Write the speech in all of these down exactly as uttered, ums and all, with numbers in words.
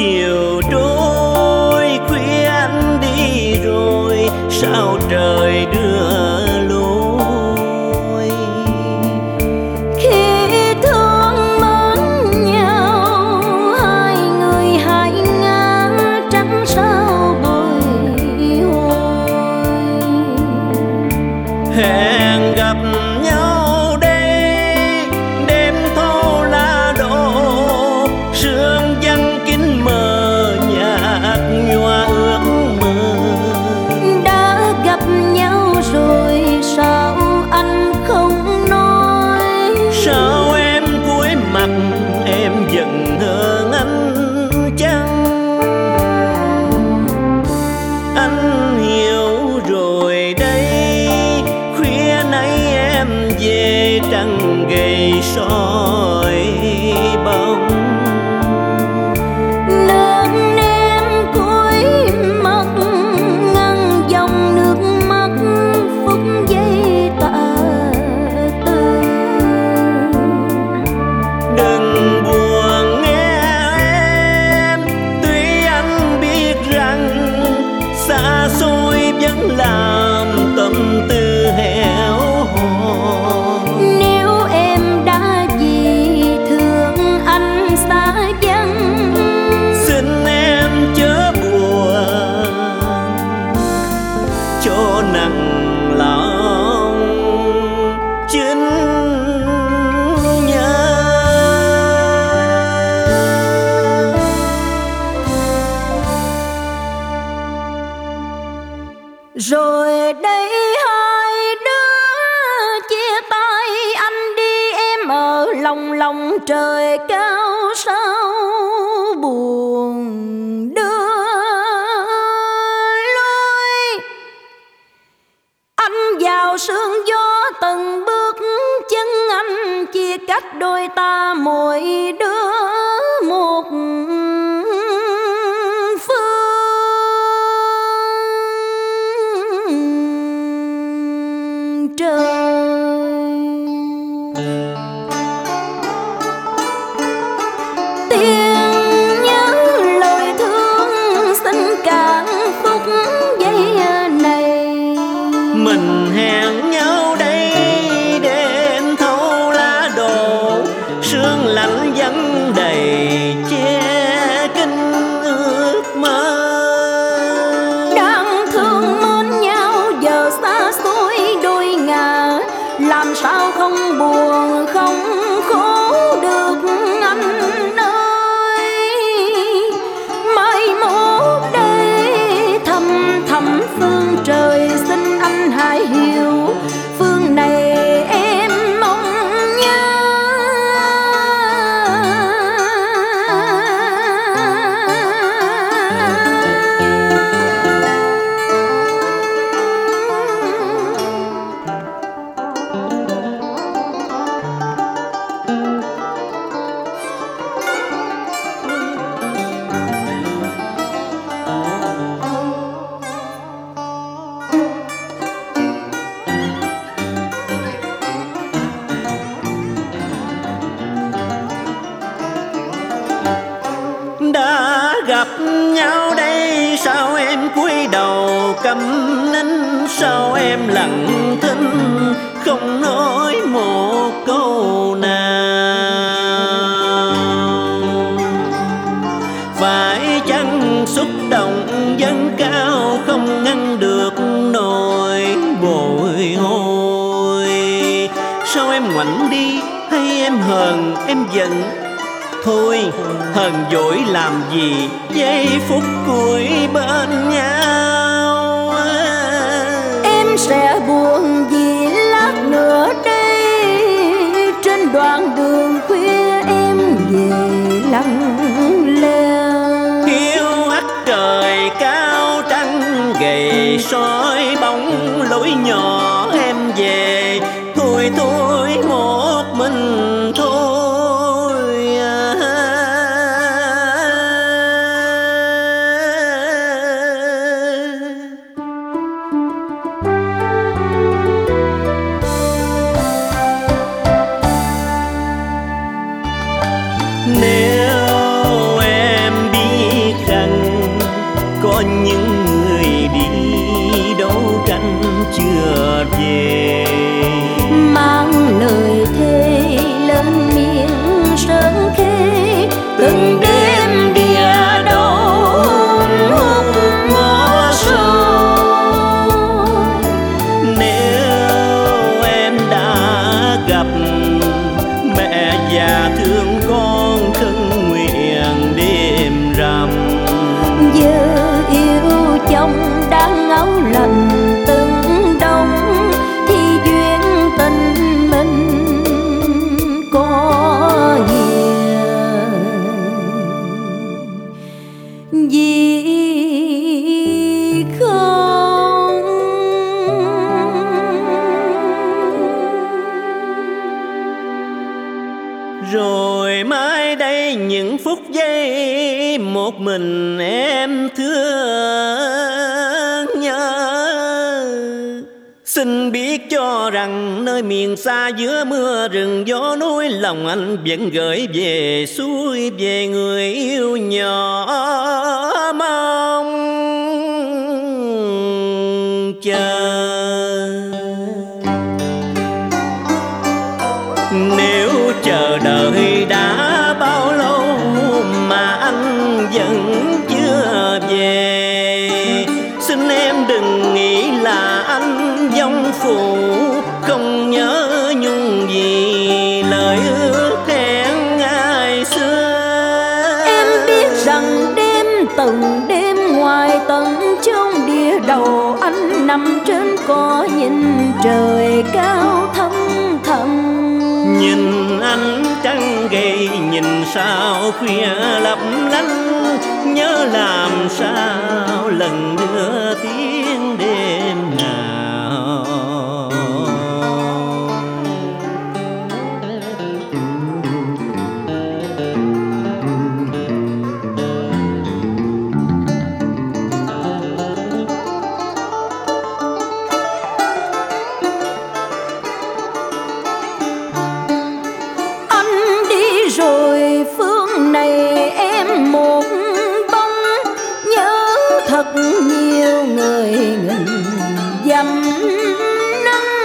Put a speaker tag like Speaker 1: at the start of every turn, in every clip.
Speaker 1: chiều trôi khuya anh đi rồi, sao trời đưa lối.
Speaker 2: Khi thương mến nhau hai người hai ngã trắng sao bồi hồi.
Speaker 1: Hẹn gặp nhau đây đêm thâu lá đổ, sương vắng kín mờ nhạt nhòa ước mơ.
Speaker 2: Đã gặp nhau rồi sao anh không nói?
Speaker 1: Sao em cúi mặt em giận hơn anh chăng? Anh hiểu rồi đây, khuya nay em về trăng gầy soi bóng.
Speaker 2: Nước em cúi mặt ngăn dòng nước mắt phút giây tả tư.
Speaker 1: Đừng buồn nghe em, tuy anh biết rằng xa xôi vẫn làm tâm tư héo hon.
Speaker 2: Nếu em đã vì thương anh xa vắng,
Speaker 1: Xin em chớ buồn cho nặng lòng chính nhân.
Speaker 2: rồi đây hai đứa chia tay, anh đi em ở lòng lòng trời cao sao buồn đưa lối. Anh vào sương gió từng bước chân anh, chia cách đôi ta mỗi đứa một phương trời. Tiếng nhớ lời thương xin cạn phút giây này.
Speaker 1: Mình hẹn nhau đây đêm thâu lá đổ, sương lạnh vắng đầy che kín ước mơ.
Speaker 2: Đang thương mến nhau giờ xa xôi đôi ngả, làm sao không buồn không khổ được anh ơi. Mai mốt đây thầm thầm phương trời, xin anh hãy hiểu phương này em mong nhớ.
Speaker 1: Đã gặp nhau đây sao em cúi đầu câm nín, sao em lặng thinh không nói một câu nào. Phải chăng xúc động dâng cao không ngăn được nỗi bồi hồi. Sao em ngoảnh đi hay em hờn em giận? Thôi hờn dỗi làm gì, giây phút cuối bên nhau.
Speaker 2: Em sẽ buồn vì lát nữa đây trên đoạn đường khuya em về lặng lẽ.
Speaker 1: Hiu hắt trời cao trăng gầy soi bóng lối nhỏ em về. Thôi thôi một mình thôi. Nếu em biết Rồi mai đây những phút giây một mình em thương nhớ. Xin biết cho rằng nơi miền xa giữa mưa rừng gió núi, lòng anh vẫn gửi về suối, về người yêu nhỏ mong chờ. Nếu chờ đợi đã bao lâu mà anh vẫn chưa về, xin em đừng nghĩ là anh vong phụ, không nhớ nhung gì lời ước hẹn ngày xưa.
Speaker 2: Em biết rằng đêm từng đêm ngoài tận chốn địa đầu, anh nằm trên cỏ nhìn trời cao thâm thẳm.
Speaker 1: Nhìn anh trăng gầy, nhìn sao khuya lấp lánh, nhớ làm sao lần nữa tiếng đêm nào.
Speaker 2: Rồi phương này em một bóng, nhớ thật nhiều người nghìn dặm nắng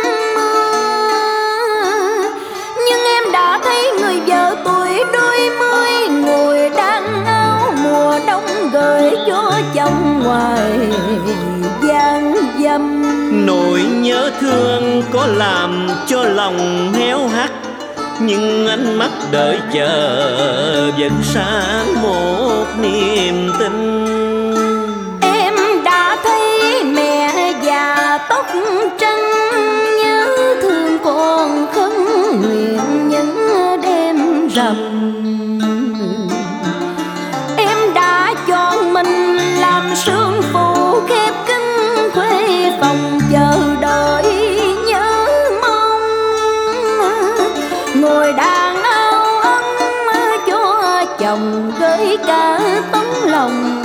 Speaker 2: mưa. Nhưng em đã thấy người vợ tuổi đôi mươi, ngồi đang áo mùa đông gửi cho chồng ngoài gian dâm.
Speaker 1: Nỗi nhớ thương có làm cho lòng héo hắt, nhưng ánh mắt đợi chờ vẫn sáng một niềm tin.
Speaker 2: Em đã thấy mẹ già tóc trắng, nhớ thương con khấn nguyện những đêm rằm. Em đã chọn mình làm sương phụ khép kín khuê phòng, chờ đợi nhớ mong ngồi đàn áo ấm cho chồng gửi cả tấm lòng.